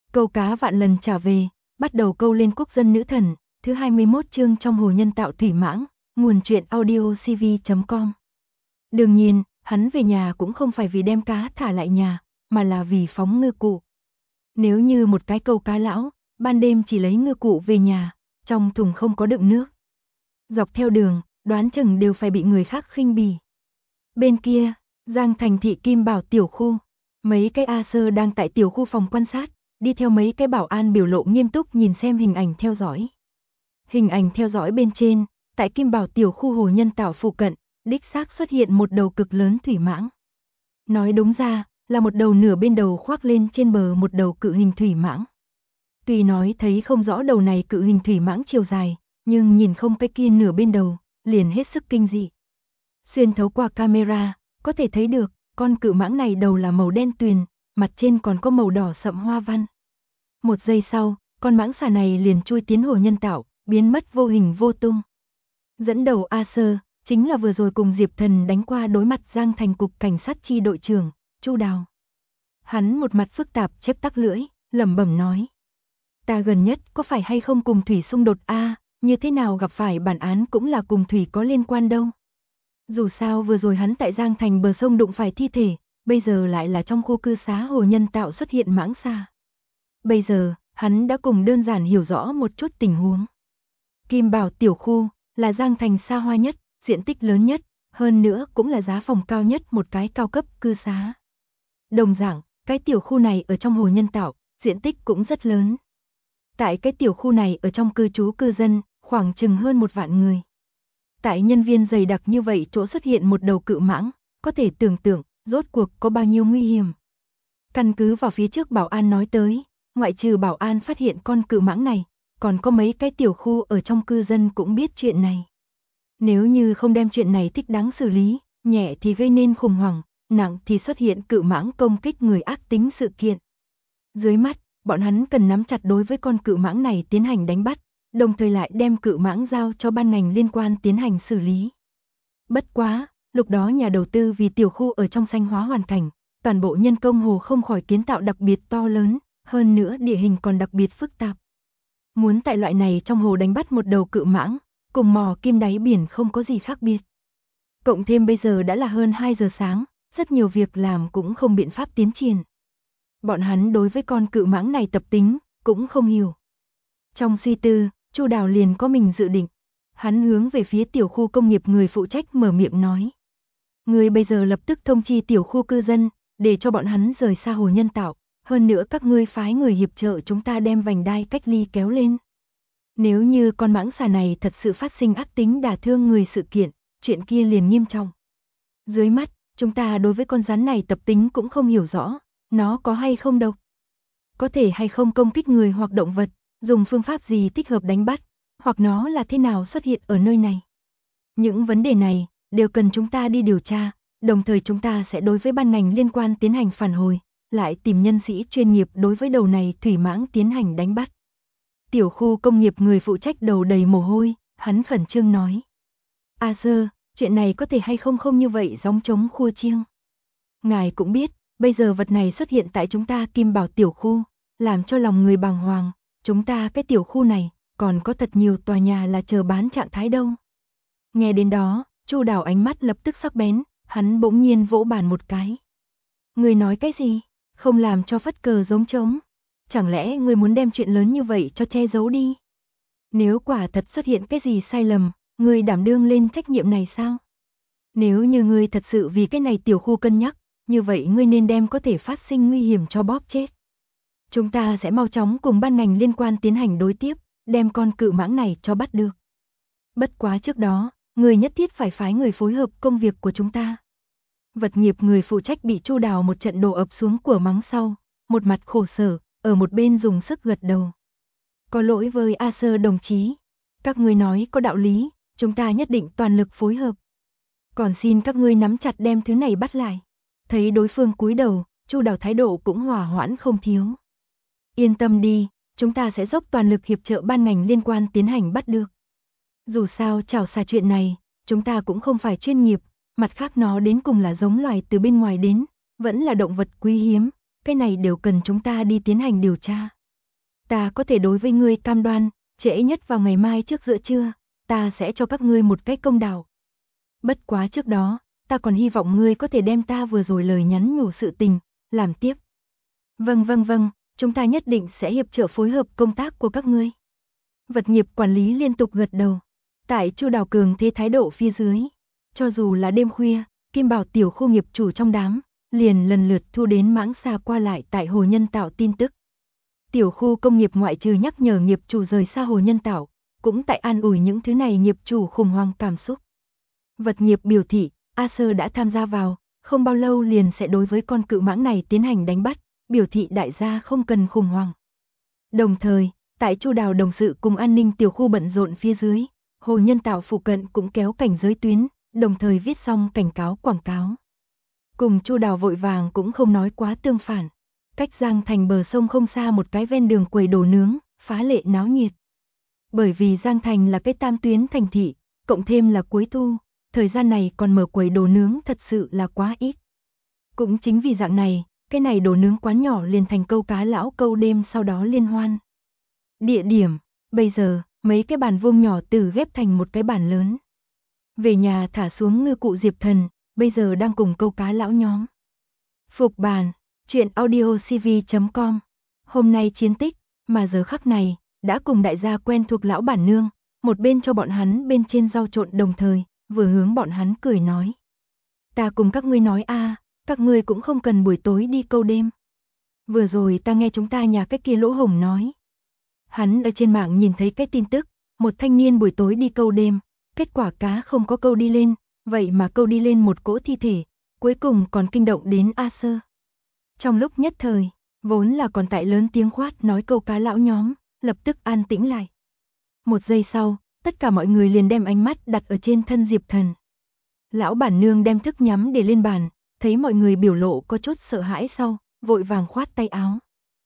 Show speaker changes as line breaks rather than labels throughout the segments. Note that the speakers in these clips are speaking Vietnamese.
Câu cá vạn lần trả về, bắt đầu câu lên quốc dân nữ thần, thứ 21 chương trong hồ nhân tạo thủy mãng, nguồn truyện audiocv.com. Đương nhiên, hắn về nhà cũng không phải vì đem cá thả lại nhà, mà là vì phóng ngư cụ. Nếu như một cái câu cá lão, ban đêm chỉ lấy ngư cụ về nhà, trong thùng không có đựng nước. Dọc theo đường, đoán chừng đều phải bị người khác khinh bỉ. Bên kia, Giang Thành thị Kim Bảo tiểu khu, mấy cái A sơ đang tại tiểu khu phòng quan sát, đi theo mấy cái bảo an biểu lộ nghiêm túc nhìn xem hình ảnh theo dõi. Hình ảnh theo dõi bên trên, tại Kim Bảo tiểu khu hồ nhân tạo phụ cận, đích xác xuất hiện một đầu cực lớn thủy mãng. Nói đúng ra, là một đầu nửa bên đầu khoác lên trên bờ một đầu cự hình thủy mãng. Tuy nói thấy không rõ đầu này cự hình thủy mãng chiều dài, nhưng nhìn không cái kia nửa bên đầu, liền hết sức kinh dị. Xuyên thấu qua camera, có thể thấy được, con cự mãng này đầu là màu đen tuyền, mặt trên còn có màu đỏ sậm hoa văn. Một giây sau, con mãng xà này liền chui tiến hồ nhân tạo, biến mất vô hình vô tung. Dẫn đầu A Sơ, chính là vừa rồi cùng Diệp Thần đánh qua đối mặt Giang Thành cục cảnh sát chi đội trưởng, Chu Đào. Hắn một mặt phức tạp chép tắc lưỡi, lẩm bẩm nói. Ta gần nhất có phải hay không cùng thủy xung đột a, như thế nào gặp phải bản án cũng là cùng thủy có liên quan đâu. Dù sao vừa rồi hắn tại Giang Thành bờ sông đụng phải thi thể, bây giờ lại là trong khu cư xá hồ nhân tạo xuất hiện mãng xà. Bây giờ, hắn đã cùng đơn giản hiểu rõ một chút tình huống. Kim Bảo tiểu khu là Giang Thành xa hoa nhất, diện tích lớn nhất, hơn nữa cũng là giá phòng cao nhất một cái cao cấp cư xá. Đồng dạng, cái tiểu khu này ở trong hồ nhân tạo, diện tích cũng rất lớn. Tại cái tiểu khu này ở trong cư trú cư dân, khoảng chừng hơn 1 vạn người. Tại nhân viên dày đặc như vậy chỗ xuất hiện một đầu cự mãng, có thể tưởng tượng, rốt cuộc có bao nhiêu nguy hiểm. Căn cứ vào phía trước bảo an nói tới, ngoại trừ bảo an phát hiện con cự mãng này, còn có mấy cái tiểu khu ở trong cư dân cũng biết chuyện này. Nếu như không đem chuyện này thích đáng xử lý, nhẹ thì gây nên khủng hoảng, nặng thì xuất hiện cự mãng công kích người ác tính sự kiện. Dưới mắt, bọn hắn cần nắm chặt đối với con cự mãng này tiến hành đánh bắt, đồng thời lại đem cự mãng giao cho ban ngành liên quan tiến hành xử lý. Bất quá, lúc đó nhà đầu tư vì tiểu khu ở trong xanh hóa hoàn cảnh, toàn bộ nhân công hồ không khỏi kiến tạo đặc biệt to lớn, hơn nữa địa hình còn đặc biệt phức tạp. Muốn tại loại này trong hồ đánh bắt một đầu cự mãng, cùng mò kim đáy biển không có gì khác biệt. Cộng thêm bây giờ đã là hơn 2 giờ sáng, rất nhiều việc làm cũng không biện pháp tiến triển. Bọn hắn đối với con cự mãng này tập tính, cũng không hiểu. Trong suy tư, Chu Đào liền có mình dự định. Hắn hướng về phía tiểu khu công nghiệp người phụ trách mở miệng nói. Người bây giờ lập tức thông chi tiểu khu cư dân, để cho bọn hắn rời xa hồ nhân tạo. Hơn nữa các ngươi phái người hiệp trợ chúng ta đem vành đai cách ly kéo lên. Nếu như con mãng xà này thật sự phát sinh ác tính đả thương người sự kiện, chuyện kia liền nghiêm trọng. Dưới mắt, chúng ta đối với con rắn này tập tính cũng không hiểu rõ, nó có hay không độc, có thể hay không công kích người hoặc động vật, dùng phương pháp gì thích hợp đánh bắt, hoặc nó là thế nào xuất hiện ở nơi này. Những vấn đề này đều cần chúng ta đi điều tra, đồng thời chúng ta sẽ đối với ban ngành liên quan tiến hành phản hồi, lại tìm nhân sĩ chuyên nghiệp đối với đầu này thủy mãng tiến hành đánh bắt. Tiểu khu công nghiệp người phụ trách đầu đầy mồ hôi, hắn khẩn trương nói. A Sơ, chuyện này có thể hay không không như vậy gióng trống khua chiêng. Ngài cũng biết, bây giờ vật này xuất hiện tại chúng ta Kim Bảo tiểu khu, làm cho lòng người bàng hoàng, chúng ta cái tiểu khu này, còn có thật nhiều tòa nhà là chờ bán trạng thái đâu. Nghe đến đó, Chu Đào ánh mắt lập tức sắc bén, hắn bỗng nhiên vỗ bàn một cái. Người nói cái gì? Không làm cho phất cờ giống trống. Chẳng lẽ người muốn đem chuyện lớn như vậy cho che giấu đi? Nếu quả thật xuất hiện cái gì sai lầm, người đảm đương lên trách nhiệm này sao? Nếu như người thật sự vì cái này tiểu khu cân nhắc, như vậy ngươi nên đem có thể phát sinh nguy hiểm cho bóp chết. Chúng ta sẽ mau chóng cùng ban ngành liên quan tiến hành đối tiếp, đem con cự mãng này cho bắt được. Bất quá trước đó, người nhất thiết phải phái người phối hợp công việc của chúng ta. Vật nghiệp người phụ trách bị Chu Đào một trận đổ ập xuống của mắng sau, một mặt khổ sở, ở một bên dùng sức gật đầu. Có lỗi với A Sơ đồng chí, các ngươi nói có đạo lý, chúng ta nhất định toàn lực phối hợp. Còn xin các ngươi nắm chặt đem thứ này bắt lại. Thấy đối phương cúi đầu, Chu Đào thái độ cũng hòa hoãn không thiếu. Yên tâm đi, chúng ta sẽ dốc toàn lực hiệp trợ ban ngành liên quan tiến hành bắt được. Dù sao chảo xà chuyện này, chúng ta cũng không phải chuyên nghiệp, mặt khác nó đến cùng là giống loài từ bên ngoài đến, vẫn là động vật quý hiếm, cái này đều cần chúng ta đi tiến hành điều tra. Ta có thể đối với ngươi cam đoan, trễ nhất vào ngày mai trước giữa trưa, ta sẽ cho các ngươi một cái công đạo. Bất quá trước đó, ta còn hy vọng ngươi có thể đem ta vừa rồi lời nhắn nhủ sự tình, làm tiếp. Vâng, chúng ta nhất định sẽ hiệp trợ phối hợp công tác của các ngươi. Vật nghiệp quản lý liên tục gật đầu. Tại Chu Đào Cường thế thái độ phía dưới, cho dù là đêm khuya, Kim Bảo tiểu khu nghiệp chủ trong đám, liền lần lượt thu đến mãng xa qua lại tại Hồ Nhân Tạo tin tức. Tiểu khu công nghiệp ngoại trừ nhắc nhở nghiệp chủ rời xa Hồ Nhân Tạo, cũng tại an ủi những thứ này nghiệp chủ khủng hoảng cảm xúc. Vật nghiệp biểu thị, Acer đã tham gia vào, không bao lâu liền sẽ đối với con cự mãng này tiến hành đánh bắt, biểu thị đại gia không cần khủng hoảng. Đồng thời, tại Chu Đào đồng sự cùng an ninh tiểu khu bận rộn phía dưới, Hồ Nhân Tạo phụ cận cũng kéo cảnh giới tuyến, đồng thời viết xong cảnh cáo quảng cáo. Cùng Chu Đào vội vàng cũng không nói quá tương phản. Cách Giang Thành bờ sông không xa một cái ven đường quầy đồ nướng, phá lệ náo nhiệt. Bởi vì Giang Thành là cái tam tuyến thành thị, cộng thêm là cuối thu, thời gian này còn mở quầy đồ nướng thật sự là quá ít. Cũng chính vì dạng này, cái này đồ nướng quán nhỏ liền thành câu cá lão câu đêm sau đó liên hoan. Địa điểm, bây giờ, mấy cái bàn vuông nhỏ từ ghép thành một cái bàn lớn. Về nhà thả xuống ngư cụ Diệp Thần, bây giờ đang cùng câu cá lão nhóm. Phục bàn, chuyện audiocv.com. Hôm nay chiến tích, mà giờ khắc này, đã cùng đại gia quen thuộc lão bản nương, một bên cho bọn hắn bên trên rau trộn đồng thời, vừa hướng bọn hắn cười nói. Ta cùng các ngươi nói các ngươi cũng không cần buổi tối đi câu đêm. Vừa rồi ta nghe chúng ta nhà cái kia Lỗ Hồng nói. Hắn ở trên mạng nhìn thấy cái tin tức, một thanh niên buổi tối đi câu đêm, kết quả cá không có câu đi lên, vậy mà câu đi lên một cỗ thi thể, cuối cùng còn kinh động đến Acer. Trong lúc nhất thời, vốn là còn tại lớn tiếng khoát nói câu cá lão nhóm, lập tức an tĩnh lại. Một giây sau, tất cả mọi người liền đem ánh mắt đặt ở trên thân Diệp Thần. Lão bản nương đem thức nhắm để lên bàn, thấy mọi người biểu lộ có chút sợ hãi sau, vội vàng khoát tay áo.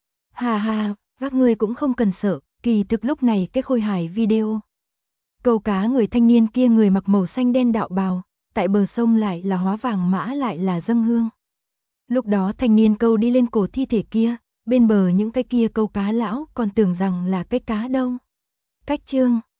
Ha, các ngươi cũng không cần sợ, kỳ thực lúc này cái khôi hài video. Câu cá người thanh niên kia người mặc màu xanh đen đạo bào, tại bờ sông lại là hóa vàng mã lại là dâng hương. Lúc đó thanh niên câu đi lên cổ thi thể kia, bên bờ những cái kia câu cá lão còn tưởng rằng là cái cá đâu. Cách chương